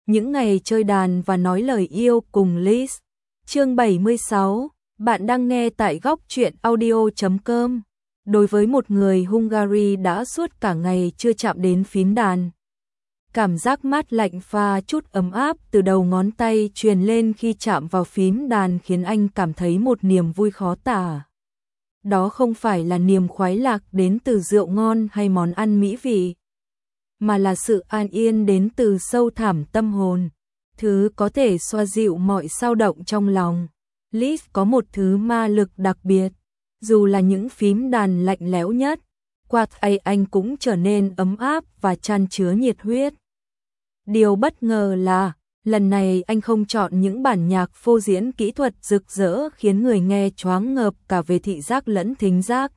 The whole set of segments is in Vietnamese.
những ngày chơi đàn và nói lời yêu cùng Liz. Chương 76, bạn đang nghe tại góc truyện audio.com. Đối với một người Hungary đã suốt cả ngày chưa chạm đến phím đàn, cảm giác mát lạnh pha chút ấm áp từ đầu ngón tay truyền lên khi chạm vào phím đàn khiến anh cảm thấy một niềm vui khó tả. Đó không phải là niềm khoái lạc đến từ rượu ngon hay món ăn mỹ vị, mà là sự an yên đến từ sâu thẳm tâm hồn, thứ có thể xoa dịu mọi xao động trong lòng. Liz có một thứ ma lực đặc biệt, dù là những phím đàn lạnh lẽo nhất, quạt anh cũng trở nên ấm áp và chan chứa nhiệt huyết. Điều bất ngờ là, lần này anh không chọn những bản nhạc phô diễn kỹ thuật rực rỡ khiến người nghe choáng ngợp cả về thị giác lẫn thính giác.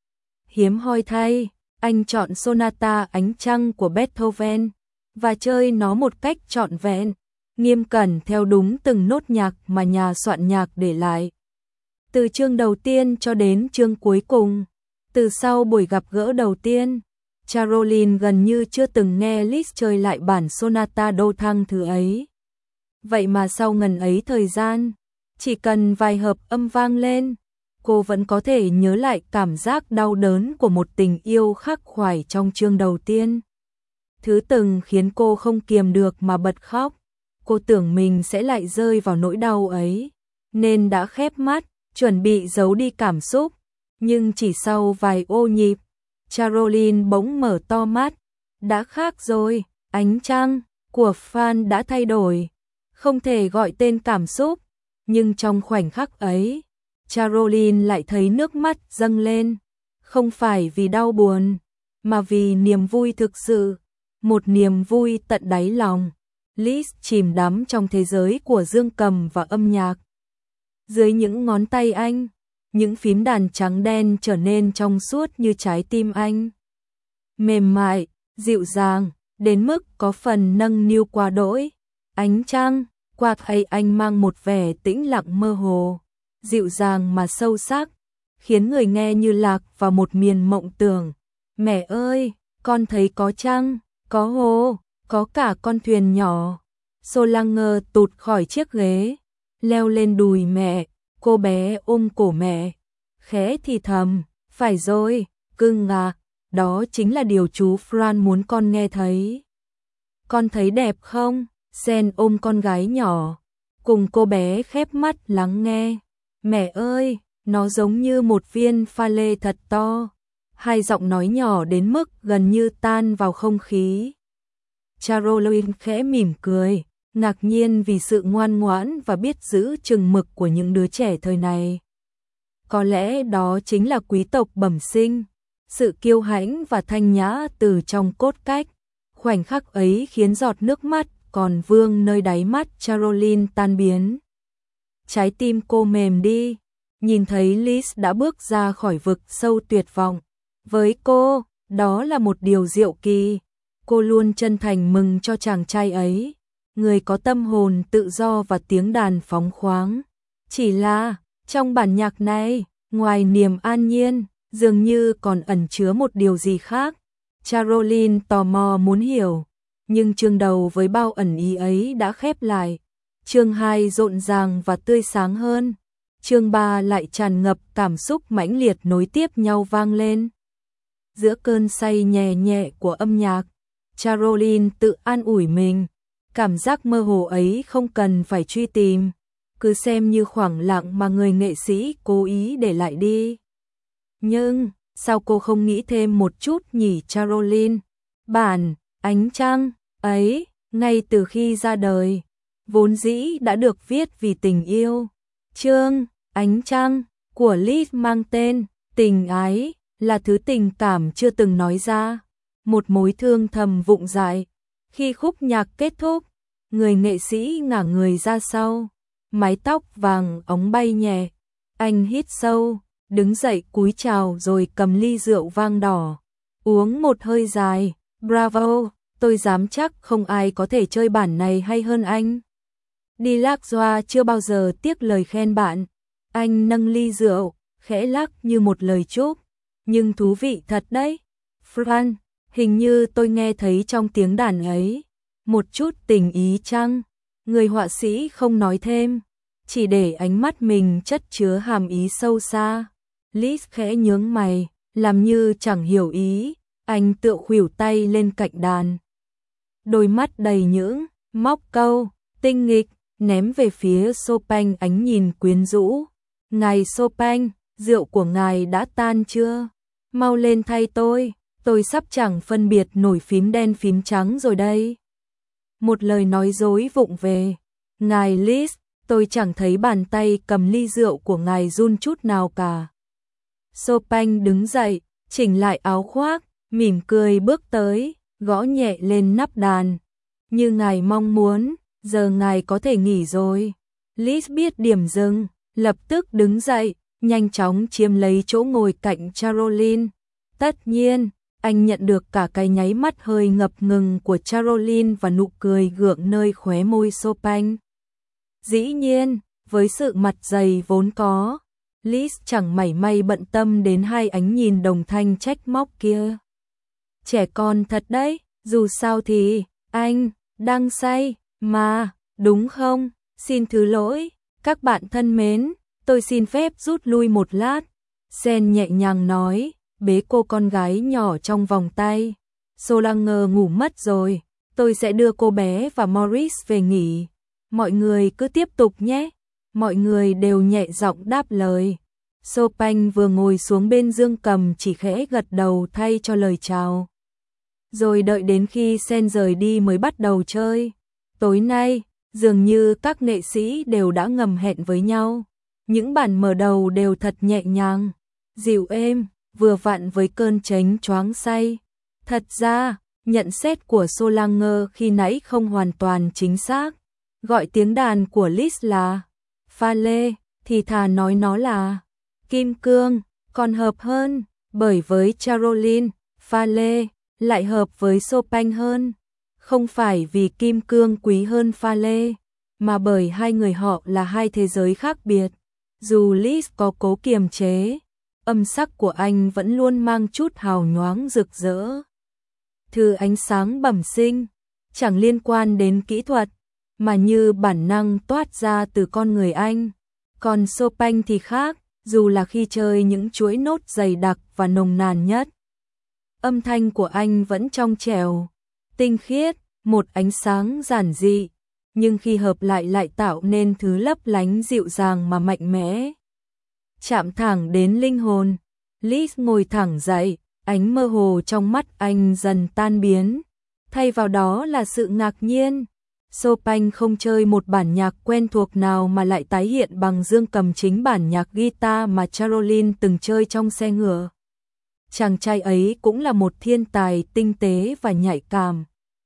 Hiếm hoi thay, anh chọn Sonata Ánh Trăng của Beethoven, và chơi nó một cách trọn vẹn, nghiêm cẩn theo đúng từng nốt nhạc mà nhà soạn nhạc để lại. Từ chương đầu tiên cho đến chương cuối cùng, từ sau buổi gặp gỡ đầu tiên, Caroline gần như chưa từng nghe Liz chơi lại bản Sonata Do Thăng thứ ấy. Vậy mà sau ngần ấy thời gian, chỉ cần vài hợp âm vang lên, cô vẫn có thể nhớ lại cảm giác đau đớn của một tình yêu khắc khoải trong chương đầu tiên. Thứ từng khiến cô không kiềm được mà bật khóc. Cô tưởng mình sẽ lại rơi vào nỗi đau ấy, nên đã khép mắt, chuẩn bị giấu đi cảm xúc. Nhưng chỉ sau vài ô nhịp, Caroline bỗng mở to mắt. Đã khác rồi, Ánh Trăng của Fan đã thay đổi. Không thể gọi tên cảm xúc, nhưng trong khoảnh khắc ấy, Caroline lại thấy nước mắt dâng lên. Không phải vì đau buồn, mà vì niềm vui thực sự, một niềm vui tận đáy lòng. Liz chìm đắm trong thế giới của dương cầm và âm nhạc. Dưới những ngón tay anh, những phím đàn trắng đen trở nên trong suốt như trái tim anh. Mềm mại, dịu dàng, đến mức có phần nâng niu quá đỗi. Ánh trăng, quạt anh mang một vẻ tĩnh lặng mơ hồ, dịu dàng mà sâu sắc, khiến người nghe như lạc vào một miền mộng tưởng. Mẹ ơi, con thấy có trăng, có hồ, có cả con thuyền nhỏ. Solange tụt khỏi chiếc ghế, leo lên đùi mẹ, cô bé ôm cổ mẹ, khẽ thì thầm, phải rồi, cưng à, đó chính là điều chú Fran muốn con nghe thấy. Con thấy đẹp không? Sen ôm con gái nhỏ, cùng cô bé khép mắt lắng nghe. Mẹ ơi, nó giống như một viên pha lê thật to. Hai giọng nói nhỏ đến mức gần như tan vào không khí. Caroline khẽ mỉm cười, ngạc nhiên vì sự ngoan ngoãn và biết giữ chừng mực của những đứa trẻ thời này. Có lẽ đó chính là quý tộc bẩm sinh, sự kiêu hãnh và thanh nhã từ trong cốt cách. Khoảnh khắc ấy khiến giọt nước mắt còn vương nơi đáy mắt Caroline tan biến. Trái tim cô mềm đi, nhìn thấy Liz đã bước ra khỏi vực sâu tuyệt vọng. Với cô, đó là một điều diệu kỳ. Cô luôn chân thành mừng cho chàng trai ấy, người có tâm hồn tự do và tiếng đàn phóng khoáng. Chỉ là, trong bản nhạc này, ngoài niềm an nhiên, dường như còn ẩn chứa một điều gì khác. Caroline tò mò muốn hiểu, nhưng chương đầu với bao ẩn ý ấy đã khép lại. Chương 2 rộn ràng và tươi sáng hơn. Chương 3 lại tràn ngập cảm xúc mãnh liệt nối tiếp nhau vang lên. Giữa cơn say nhẹ nhẹ của âm nhạc, Caroline tự an ủi mình, cảm giác mơ hồ ấy không cần phải truy tìm, cứ xem như khoảng lặng mà người nghệ sĩ cố ý để lại đi. Nhưng, sao cô không nghĩ thêm một chút nhỉ Caroline? Bản Ánh Trăng ấy, ngay từ khi ra đời, vốn dĩ đã được viết vì tình yêu. Chương Ánh Trăng của Liz mang tên tình ái, là thứ tình cảm chưa từng nói ra, một mối thương thầm vụng dại. Khi khúc nhạc kết thúc, người nghệ sĩ ngả người ra sau, mái tóc vàng óng bay nhẹ. Anh hít sâu, đứng dậy cúi chào rồi cầm ly rượu vang đỏ, uống một hơi dài. Bravo, tôi dám chắc không ai có thể chơi bản này hay hơn anh. Delacroix chưa bao giờ tiếc lời khen bạn. Anh nâng ly rượu, khẽ lắc như một lời chúc. Nhưng thú vị thật đấy. Fran, hình như tôi nghe thấy trong tiếng đàn ấy Một chút tình ý chăng? Người họa sĩ không nói thêm, chỉ để ánh mắt mình chất chứa hàm ý sâu xa. Liz khẽ nhướng mày, làm như chẳng hiểu ý, anh tựa khuỷu tay lên cạnh đàn. Đôi mắt đầy những móc câu, tinh nghịch, ném về phía Chopin ánh nhìn quyến rũ. Ngài Chopin, rượu của ngài đã tan chưa? Mau lên thay tôi sắp chẳng phân biệt nổi phím đen phím trắng rồi đây. Một lời nói dối vụng về. Ngài Liz, tôi chẳng thấy bàn tay cầm ly rượu của ngài run chút nào cả. Chopin đứng dậy, chỉnh lại áo khoác, mỉm cười bước tới, gõ nhẹ lên nắp đàn. Như ngài mong muốn, giờ ngài có thể nghỉ rồi. Liz biết điểm dừng, lập tức đứng dậy, nhanh chóng chiếm lấy chỗ ngồi cạnh Caroline. Tất nhiên, anh nhận được cả cái nháy mắt hơi ngập ngừng của Caroline và nụ cười gượng nơi khóe môi Chopin. Dĩ nhiên, với sự mặt dày vốn có, Liz chẳng mảy may bận tâm đến hai ánh nhìn đồng thanh trách móc kia. Trẻ con thật đấy, dù sao thì, anh, đang say, mà, đúng không? Xin thứ lỗi, các bạn thân mến, tôi xin phép rút lui một lát. Sen nhẹ nhàng nói, bế cô con gái nhỏ trong vòng tay. Solange ngủ mất rồi, tôi sẽ đưa cô bé và Maurice về nghỉ. Mọi người cứ tiếp tục nhé. Mọi người đều nhẹ giọng đáp lời. Chopin vừa ngồi xuống bên dương cầm chỉ khẽ gật đầu thay cho lời chào. Rồi đợi đến khi Sen rời đi mới bắt đầu chơi. Tối nay, dường như các nghệ sĩ đều đã ngầm hẹn với nhau. Những bản mở đầu đều thật nhẹ nhàng, dịu êm, vừa vặn với cơn chánh choáng say. Thật ra, nhận xét của Solange khi nãy không hoàn toàn chính xác. Gọi tiếng đàn của Liz là pha lê, thì thà nói nó là kim cương, còn hợp hơn, bởi với Caroline, pha lê lại hợp với Chopin hơn. Không phải vì kim cương quý hơn pha lê, mà bởi hai người họ là hai thế giới khác biệt. Dù Liz có cố kiềm chế, âm sắc của anh vẫn luôn mang chút hào nhoáng rực rỡ. Thứ ánh sáng bẩm sinh, chẳng liên quan đến kỹ thuật, mà như bản năng toát ra từ con người anh. Còn Chopin thì khác, dù là khi chơi những chuỗi nốt dày đặc và nồng nàn nhất. Âm thanh của anh vẫn trong trẻo, tinh khiết, một ánh sáng giản dị, nhưng khi hợp lại tạo nên thứ lấp lánh dịu dàng mà mạnh mẽ. Chạm thẳng đến linh hồn, Liz ngồi thẳng dậy, ánh mơ hồ trong mắt anh dần tan biến, thay vào đó là sự ngạc nhiên. Chopin không chơi một bản nhạc quen thuộc nào mà lại tái hiện bằng dương cầm chính bản nhạc guitar mà Caroline từng chơi trong xe ngựa. Chàng trai ấy cũng là một thiên tài tinh tế và nhạy cảm,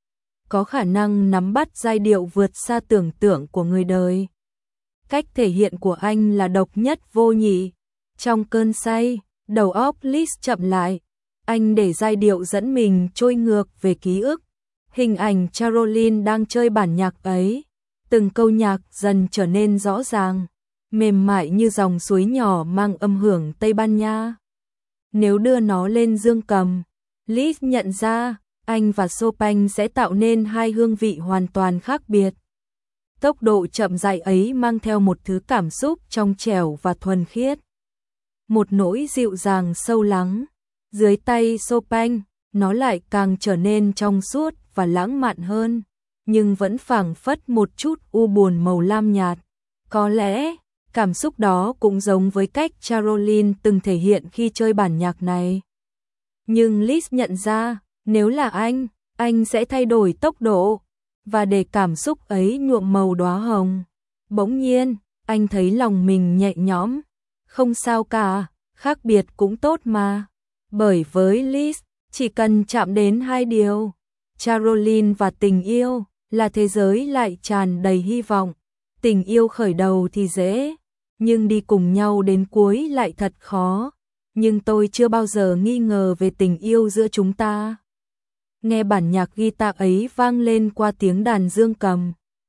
có khả năng nắm bắt giai điệu vượt xa tưởng tượng của người đời. Cách thể hiện của anh là độc nhất vô nhị. Trong cơn say, đầu óc Liz chậm lại, anh để giai điệu dẫn mình trôi ngược về ký ức. Hình ảnh Caroline đang chơi bản nhạc ấy, từng câu nhạc dần trở nên rõ ràng, mềm mại như dòng suối nhỏ mang âm hưởng Tây Ban Nha. Nếu đưa nó lên dương cầm, Liz nhận ra anh và Chopin sẽ tạo nên hai hương vị hoàn toàn khác biệt. Tốc độ chậm rãi ấy mang theo một thứ cảm xúc trong trẻo và thuần khiết. Một nỗi dịu dàng sâu lắng. Dưới tay Chopin, nó lại càng trở nên trong suốt và lãng mạn hơn, nhưng vẫn phảng phất một chút u buồn màu lam nhạt. Có lẽ, cảm xúc đó cũng giống với cách Caroline từng thể hiện khi chơi bản nhạc này. Nhưng Liz nhận ra, nếu là anh sẽ thay đổi tốc độ, và để cảm xúc ấy nhuộm màu đóa hồng. Bỗng nhiên, anh thấy lòng mình nhẹ nhõm. Không sao cả, khác biệt cũng tốt mà. Bởi với Liz, chỉ cần chạm đến hai điều, Caroline và tình yêu, là thế giới lại tràn đầy hy vọng. Tình yêu khởi đầu thì dễ, nhưng đi cùng nhau đến cuối lại thật khó. Nhưng tôi chưa bao giờ nghi ngờ về tình yêu giữa chúng ta. Nghe bản nhạc guitar ấy vang lên qua tiếng đàn dương cầm,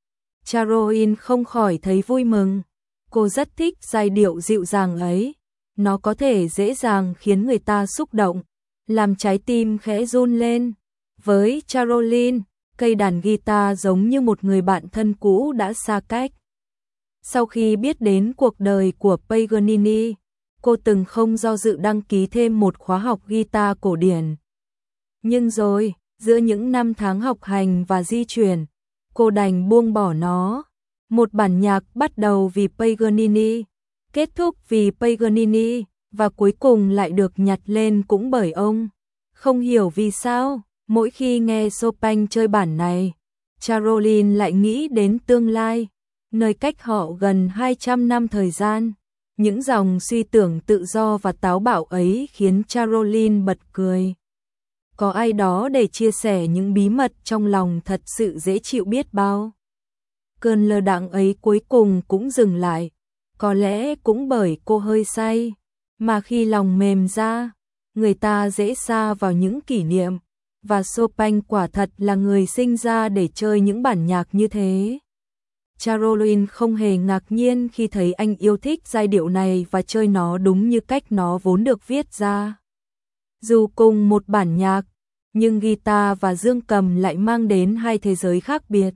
Caroline không khỏi thấy vui mừng. Cô rất thích giai điệu dịu dàng ấy. Nó có thể dễ dàng khiến người ta xúc động, làm trái tim khẽ run lên. Với Caroline, cây đàn guitar giống như một người bạn thân cũ đã xa cách. Sau khi biết đến cuộc đời của Paganini, cô từng không do dự đăng ký thêm một khóa học guitar cổ điển. Nhưng rồi, giữa những năm tháng học hành và di chuyển, cô đành buông bỏ nó. Một bản nhạc bắt đầu vì Paganini, kết thúc vì Paganini, và cuối cùng lại được nhặt lên cũng bởi ông. Không hiểu vì sao, mỗi khi nghe Chopin chơi bản này, Caroline lại nghĩ đến tương lai, nơi cách họ gần 200 năm thời gian. Những dòng suy tưởng tự do và táo bạo ấy khiến Caroline bật cười. Có ai đó để chia sẻ những bí mật trong lòng thật sự dễ chịu biết bao. Cơn lơ đãng ấy cuối cùng cũng dừng lại, có lẽ cũng bởi cô hơi say, mà khi lòng mềm ra, người ta dễ sa vào những kỷ niệm, và Chopin quả thật là người sinh ra để chơi những bản nhạc như thế. Caroline không hề ngạc nhiên khi thấy anh yêu thích giai điệu này và chơi nó đúng như cách nó vốn được viết ra. Dù cùng một bản nhạc, nhưng guitar và dương cầm lại mang đến hai thế giới khác biệt.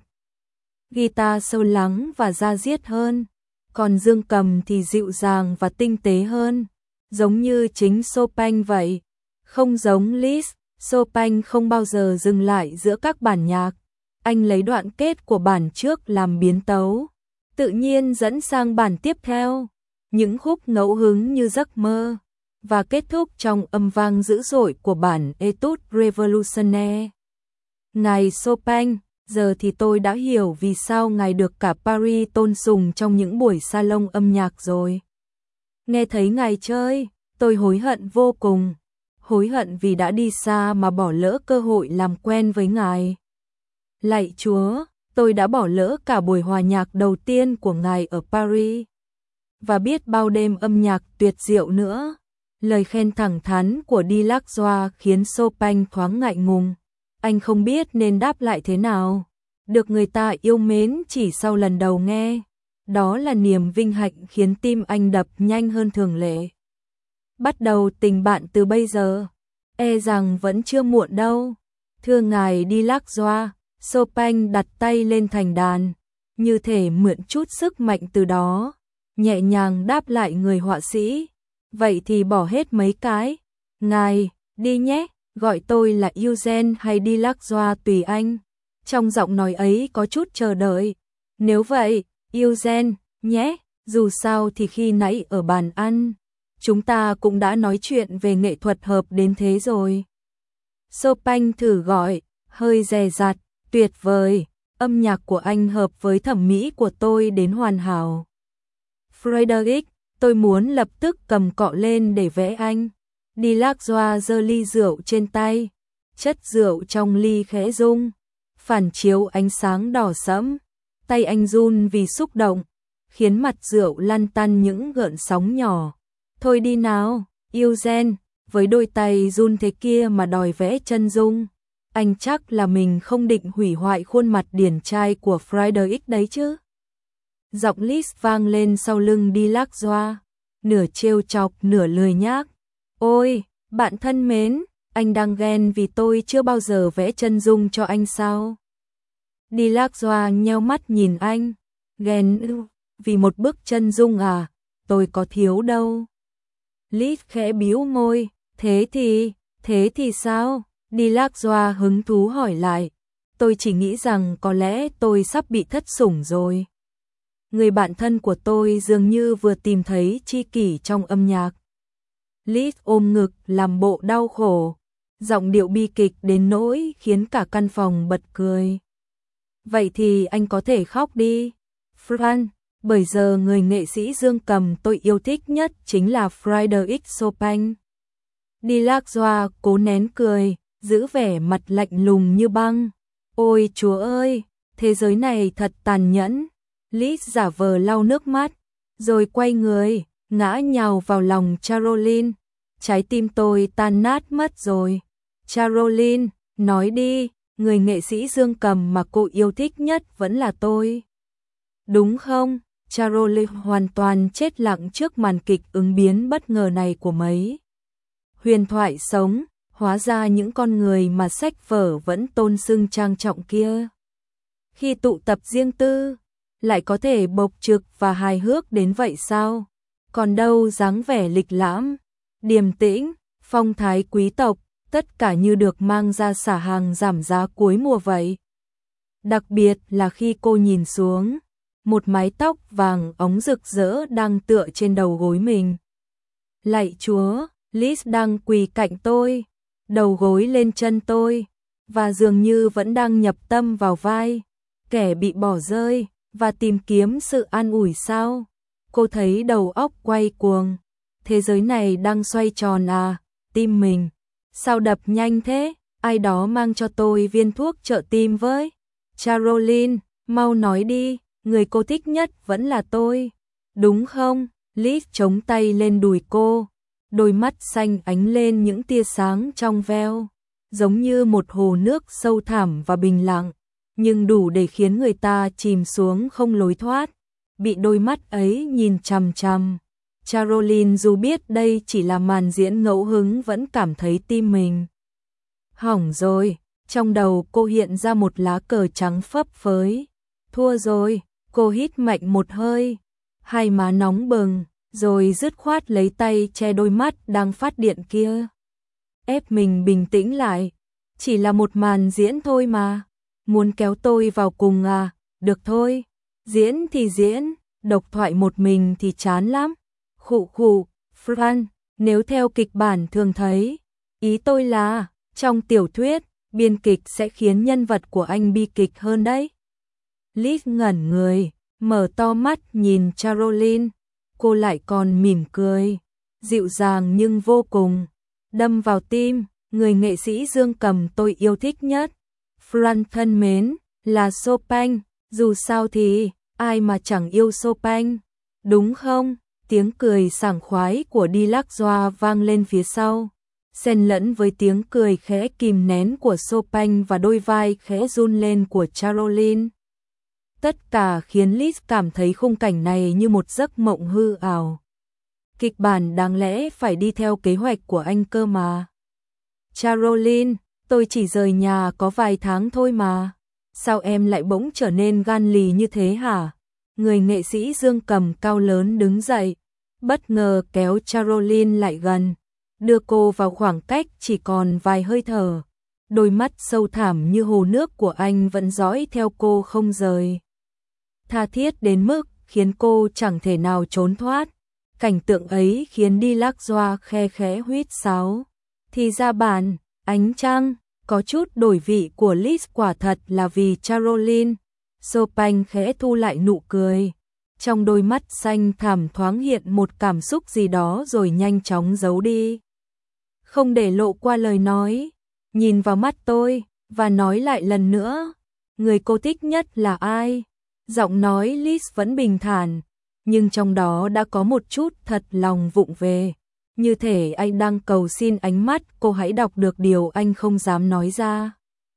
Guitar sâu lắng và da diết hơn, còn dương cầm thì dịu dàng và tinh tế hơn, giống như chính Chopin vậy. Không giống Liszt, Chopin không bao giờ dừng lại giữa các bản nhạc. Anh lấy đoạn kết của bản trước làm biến tấu, tự nhiên dẫn sang bản tiếp theo, những khúc ngẫu hứng như giấc mơ, và kết thúc trong âm vang dữ dội của bản Etude Revolutionnaire. Ngài Chopin, giờ thì tôi đã hiểu vì sao ngài được cả Paris tôn sùng trong những buổi salon âm nhạc rồi. Nghe thấy ngài chơi, tôi hối hận vô cùng, hối hận vì đã đi xa mà bỏ lỡ cơ hội làm quen với ngài. Lạy Chúa, tôi đã bỏ lỡ cả buổi hòa nhạc đầu tiên của ngài ở Paris. Và biết bao đêm âm nhạc tuyệt diệu nữa. Lời khen thẳng thắn của Delacroix khiến Chopin thoáng ngại ngùng. Anh không biết nên đáp lại thế nào. Được người ta yêu mến chỉ sau lần đầu nghe. Đó là niềm vinh hạnh khiến tim anh đập nhanh hơn thường lệ. Bắt đầu tình bạn từ bây giờ. E rằng vẫn chưa muộn đâu. Thưa ngài Delacroix, Chopin đặt tay lên thành đàn, như thể mượn chút sức mạnh từ đó, nhẹ nhàng đáp lại người họa sĩ. Vậy thì bỏ hết mấy cái. Ngài, đi nhé, gọi tôi là Eugène hay Delacroix tùy anh. Trong giọng nói ấy có chút chờ đợi. Nếu vậy, Eugène, nhé, dù sao thì khi nãy ở bàn ăn, chúng ta cũng đã nói chuyện về nghệ thuật hợp đến thế rồi. Chopin thử gọi, hơi dè dặt. Tuyệt vời, âm nhạc của anh hợp với thẩm mỹ của tôi đến hoàn hảo. Frédéric, tôi muốn lập tức cầm cọ lên để vẽ anh. Delacroix giơ ly rượu trên tay, chất rượu trong ly khẽ rung, phản chiếu ánh sáng đỏ sẫm. Tay anh run vì xúc động, khiến mặt rượu lăn tăn những gợn sóng nhỏ. Thôi đi nào, Eugène, với đôi tay run thế kia mà đòi vẽ chân dung. Anh chắc là mình không định hủy hoại khuôn mặt điển trai của Frédéric đấy chứ. Giọng Liszt vang lên sau lưng Delacroix, nửa trêu chọc nửa lười nhác. Ôi, bạn thân mến, anh đang ghen vì tôi chưa bao giờ vẽ chân dung cho anh sao? Delacroix nheo mắt nhìn anh. Ghen ư, vì một bức chân dung à, tôi có thiếu đâu. Liszt khẽ bĩu môi, thế thì sao? Delacroix hứng thú hỏi lại. Tôi chỉ nghĩ rằng có lẽ tôi sắp bị thất sủng rồi. Người bạn thân của tôi dường như vừa tìm thấy tri kỷ trong âm nhạc. Liszt ôm ngực làm bộ đau khổ, giọng điệu bi kịch đến nỗi khiến cả căn phòng bật cười. Vậy thì anh có thể khóc đi, Franz, bởi giờ người nghệ sĩ dương cầm tôi yêu thích nhất chính là Frédéric Chopin. Delacroix cố nén cười, giữ vẻ mặt lạnh lùng như băng. Ôi Chúa ơi, thế giới này thật tàn nhẫn. Liszt giả vờ lau nước mắt, rồi quay người, ngã nhào vào lòng Caroline. Trái tim tôi tan nát mất rồi. Caroline, nói đi, người nghệ sĩ dương cầm mà cô yêu thích nhất vẫn là tôi. Đúng không? Caroline hoàn toàn chết lặng trước màn kịch ứng biến bất ngờ này của mấy huyền thoại sống. Hóa ra những con người mà sách vở vẫn tôn xưng trang trọng kia, khi tụ tập riêng tư, lại có thể bộc trực và hài hước đến vậy sao? Còn đâu dáng vẻ lịch lãm, điềm tĩnh, phong thái quý tộc, tất cả như được mang ra xả hàng giảm giá cuối mùa vậy. Đặc biệt là khi cô nhìn xuống, một mái tóc vàng óng rực rỡ đang tựa trên đầu gối mình. Lạy Chúa, Liz đang quỳ cạnh tôi, đầu gối lên chân tôi, và dường như vẫn đang nhập tâm vào vai kẻ bị bỏ rơi và tìm kiếm sự an ủi sao? Cô thấy đầu óc quay cuồng. Thế giới này đang xoay tròn à? Tim mình sao đập nhanh thế? Ai đó mang cho tôi viên thuốc trợ tim với. Caroline, mau nói đi, người cô thích nhất vẫn là tôi, đúng không? Liz chống tay lên đùi cô, đôi mắt xanh ánh lên những tia sáng trong veo, giống như một hồ nước sâu thẳm và bình lặng, nhưng đủ để khiến người ta chìm xuống không lối thoát, bị đôi mắt ấy nhìn chằm chằm. Caroline dù biết đây chỉ là màn diễn ngẫu hứng vẫn cảm thấy tim mình hỏng rồi, trong đầu cô hiện ra một lá cờ trắng phấp phới. Thua rồi, cô hít mạnh một hơi, hai má nóng bừng, rồi dứt khoát lấy tay che đôi mắt đang phát điện kia. Ép mình bình tĩnh lại, chỉ là một màn diễn thôi mà. Muốn kéo tôi vào cùng à? Được thôi, diễn thì diễn, độc thoại một mình thì chán lắm. Khụ khụ, Fran, nếu theo kịch bản thường thấy, ý tôi là, trong tiểu thuyết, biên kịch sẽ khiến nhân vật của anh bi kịch hơn đấy. Liz ngẩn người, mở to mắt nhìn Caroline, cô lại còn mỉm cười, dịu dàng nhưng vô cùng, đâm vào tim, người nghệ sĩ dương cầm tôi yêu thích nhất. Fran thân mến, là Chopin, dù sao thì, ai mà chẳng yêu Chopin, đúng không? Tiếng cười sảng khoái của Delacroix vang lên phía sau, xen lẫn với tiếng cười khẽ kìm nén của Chopin và đôi vai khẽ run lên của Caroline. Tất cả khiến Liz cảm thấy khung cảnh này như một giấc mộng hư ảo. Kịch bản đáng lẽ phải đi theo kế hoạch của anh cơ mà. Caroline, tôi chỉ rời nhà có vài tháng thôi mà. Sao em lại bỗng trở nên gan lì như thế hả? Người nghệ sĩ dương cầm cao lớn đứng dậy, bất ngờ kéo Caroline lại gần, đưa cô vào khoảng cách chỉ còn vài hơi thở. Đôi mắt sâu thẳm như hồ nước của anh vẫn dõi theo cô không rời. Tha thiết đến mức khiến cô chẳng thể nào trốn thoát. Cảnh tượng ấy khiến Delacroix khe khẽ huýt sáo. Thì ra bản, ánh trăng, có chút đổi vị của Liz quả thật là vì Caroline. Chopin khẽ thu lại nụ cười. Trong đôi mắt xanh thẳm thoáng hiện một cảm xúc gì đó rồi nhanh chóng giấu đi. Không để lộ qua lời nói, nhìn vào mắt tôi, và nói lại lần nữa, người cô thích nhất là ai? Giọng nói Liz vẫn bình thản, nhưng trong đó đã có một chút thật lòng vụng về. Như thể anh đang cầu xin ánh mắt cô hãy đọc được điều anh không dám nói ra.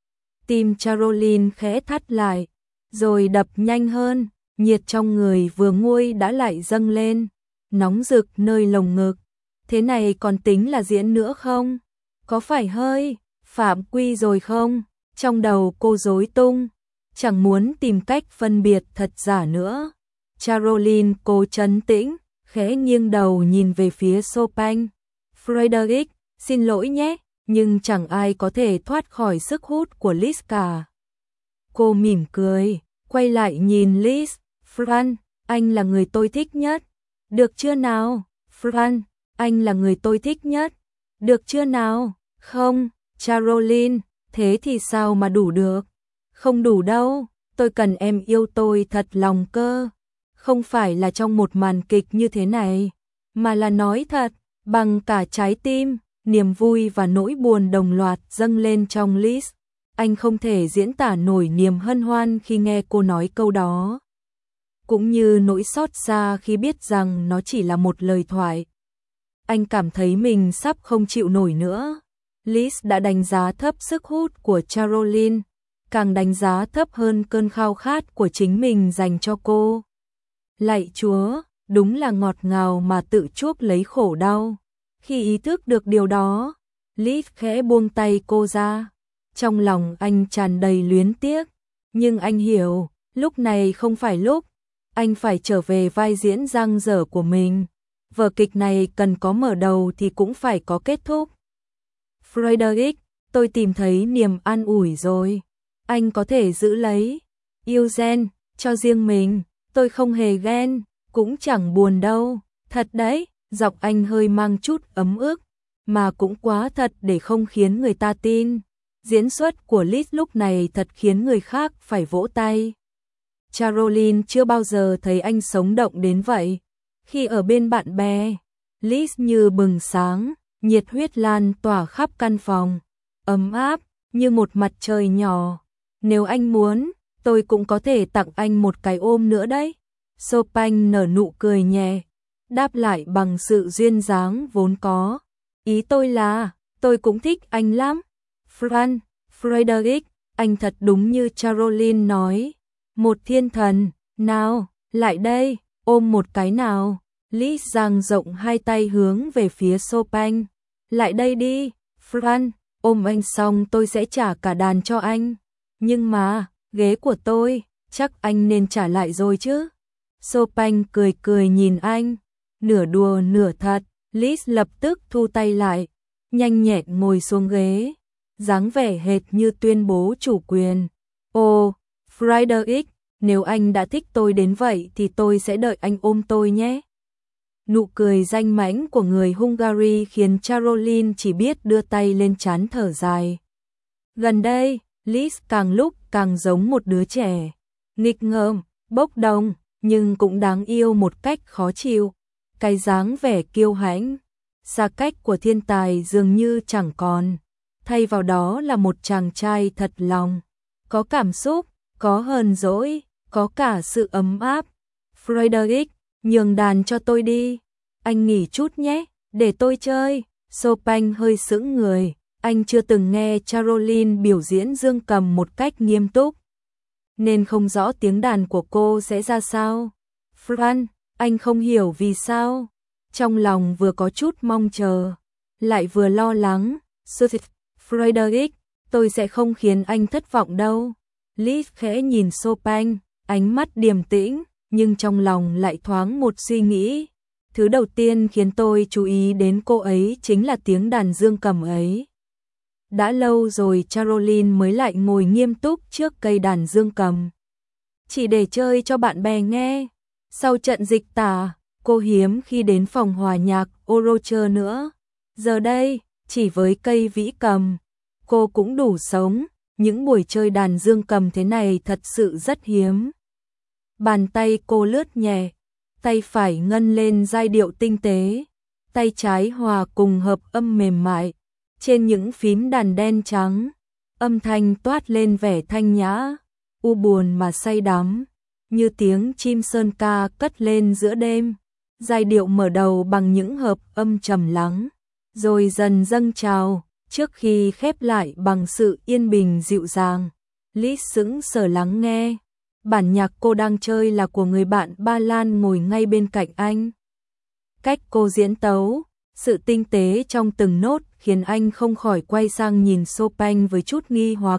Tim Caroline khẽ thắt lại, rồi đập nhanh hơn, nhiệt trong người vừa nguôi đã lại dâng lên, nóng rực nơi lồng ngực. Thế này còn tính là diễn nữa không? Có phải hơi phạm quy rồi không? Trong đầu cô rối tung, chẳng muốn tìm cách phân biệt thật giả nữa. Caroline cố trấn tĩnh, khẽ nghiêng đầu nhìn về phía Chopin. Frederick, xin lỗi nhé, nhưng chẳng ai có thể thoát khỏi sức hút của Liz cả. Cô mỉm cười, quay lại nhìn Liz. Fran, anh là người tôi thích nhất. Được chưa nào? Fran, anh là người tôi thích nhất. Được chưa nào? Không, Caroline, thế thì sao mà đủ được? Không đủ đâu, tôi cần em yêu tôi thật lòng cơ. Không phải là trong một màn kịch như thế này, mà là nói thật, bằng cả trái tim, niềm vui và nỗi buồn đồng loạt dâng lên trong Liz. Anh không thể diễn tả nổi niềm hân hoan khi nghe cô nói câu đó, cũng như nỗi xót xa khi biết rằng nó chỉ là một lời thoại. Anh cảm thấy mình sắp không chịu nổi nữa. Liz đã đánh giá thấp sức hút của Caroline, càng đánh giá thấp hơn cơn khao khát của chính mình dành cho cô. Lạy Chúa, đúng là ngọt ngào mà tự chuốc lấy khổ đau. Khi ý thức được điều đó, Liz khẽ buông tay cô ra. Trong lòng anh tràn đầy luyến tiếc, nhưng anh hiểu, lúc này không phải lúc. Anh phải trở về vai diễn dang dở của mình. Vở kịch này cần có mở đầu thì cũng phải có kết thúc. Frederick, tôi tìm thấy niềm an ủi rồi. Anh có thể giữ lấy. Eugene, cho riêng mình, tôi không hề ghen, cũng chẳng buồn đâu. Thật đấy, giọng anh hơi mang chút ấm ức, mà cũng quá thật để không khiến người ta tin. Diễn xuất của Liz lúc này thật khiến người khác phải vỗ tay. Caroline chưa bao giờ thấy anh sống động đến vậy. Khi ở bên bạn bè, Liz như bừng sáng, nhiệt huyết lan tỏa khắp căn phòng, ấm áp như một mặt trời nhỏ. Nếu anh muốn, tôi cũng có thể tặng anh một cái ôm nữa đấy. Chopin nở nụ cười nhẹ, đáp lại bằng sự duyên dáng vốn có. Ý tôi là, tôi cũng thích anh lắm. Frederick, anh thật đúng như Caroline nói. Một thiên thần, nào, lại đây, ôm một cái nào. Liz dang rộng hai tay hướng về phía Chopin. Lại đây đi, Fran, ôm anh xong tôi sẽ trả cả đàn cho anh. Nhưng mà, ghế của tôi, chắc anh nên trả lại rồi chứ. Chopin cười cười nhìn anh, nửa đùa nửa thật. Liz lập tức thu tay lại, nhanh nhẹn ngồi xuống ghế, dáng vẻ hệt như tuyên bố chủ quyền. Ồ, Frederick, nếu anh đã thích tôi đến vậy thì tôi sẽ đợi anh ôm tôi nhé. Nụ cười danh mãnh của người Hungary khiến Caroline chỉ biết đưa tay lên trán thở dài. Gần đây, Liz càng lúc càng giống một đứa trẻ, nghịch ngợm, bốc đồng, nhưng cũng đáng yêu một cách khó chịu. Cái dáng vẻ kiêu hãnh, xa cách của thiên tài dường như chẳng còn, thay vào đó là một chàng trai thật lòng, có cảm xúc, có hờn dỗi, có cả sự ấm áp. Frederick, nhường đàn cho tôi đi, anh nghỉ chút nhé, để tôi chơi. Chopin hơi sững người, anh chưa từng nghe Caroline biểu diễn dương cầm một cách nghiêm túc, nên không rõ tiếng đàn của cô sẽ ra sao. Fran, anh không hiểu vì sao, trong lòng vừa có chút mong chờ, lại vừa lo lắng. Frederick, tôi sẽ không khiến anh thất vọng đâu. Liz khẽ nhìn Chopin, ánh mắt điềm tĩnh, nhưng trong lòng lại thoáng một suy nghĩ. Thứ đầu tiên khiến tôi chú ý đến cô ấy chính là tiếng đàn dương cầm ấy. Đã lâu rồi Caroline mới lại ngồi nghiêm túc trước cây đàn dương cầm, chỉ để chơi cho bạn bè nghe. Sau trận dịch tả, cô hiếm khi đến phòng hòa nhạc Orocher nữa. Giờ đây, chỉ với cây vĩ cầm, cô cũng đủ sống. Những buổi chơi đàn dương cầm thế này thật sự rất hiếm. Bàn tay cô lướt nhẹ, tay phải ngân lên giai điệu tinh tế, tay trái hòa cùng hợp âm mềm mại. Trên những phím đàn đen trắng, âm thanh toát lên vẻ thanh nhã, u buồn mà say đắm, như tiếng chim sơn ca cất lên giữa đêm. Giai điệu mở đầu bằng những hợp âm trầm lắng, rồi dần dâng trào, trước khi khép lại bằng sự yên bình dịu dàng. Liz sững sờ lắng nghe. Bản nhạc cô đang chơi là của người bạn Ba Lan ngồi ngay bên cạnh anh. Cách cô diễn tấu, sự tinh tế trong từng nốt khiến anh không khỏi quay sang nhìn Chopin với chút nghi hoặc.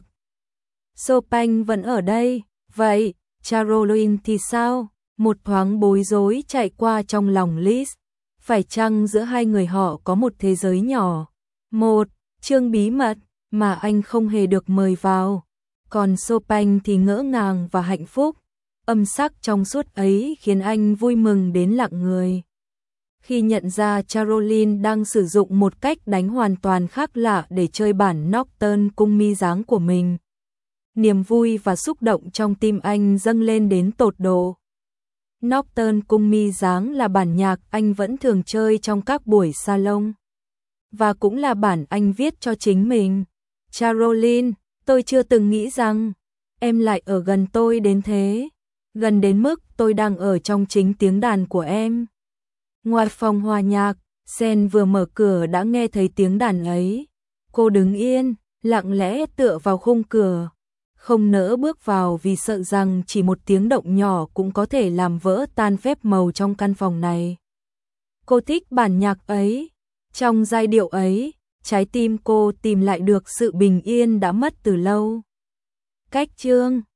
Chopin vẫn ở đây, vậy Caroline thì sao? Một thoáng bối rối chạy qua trong lòng Liz. Phải chăng giữa hai người họ có một thế giới nhỏ, một chương bí mật mà anh không hề được mời vào? Còn Chopin thì ngỡ ngàng và hạnh phúc. Âm sắc trong suốt ấy khiến anh vui mừng đến lặng người. Khi nhận ra Caroline đang sử dụng một cách đánh hoàn toàn khác lạ để chơi bản Nocturne cung mi dáng của mình, niềm vui và xúc động trong tim anh dâng lên đến tột độ. Nocturne cung mi dáng là bản nhạc anh vẫn thường chơi trong các buổi salon, và cũng là bản anh viết cho chính mình. Caroline, tôi chưa từng nghĩ rằng em lại ở gần tôi đến thế, gần đến mức tôi đang ở trong chính tiếng đàn của em. Ngoài phòng hòa nhạc, Sen vừa mở cửa đã nghe thấy tiếng đàn ấy. Cô đứng yên, lặng lẽ tựa vào khung cửa, không nỡ bước vào vì sợ rằng chỉ một tiếng động nhỏ cũng có thể làm vỡ tan phép màu trong căn phòng này. Cô thích bản nhạc ấy, trong giai điệu ấy, trái tim cô tìm lại được sự bình yên đã mất từ lâu. Cách chương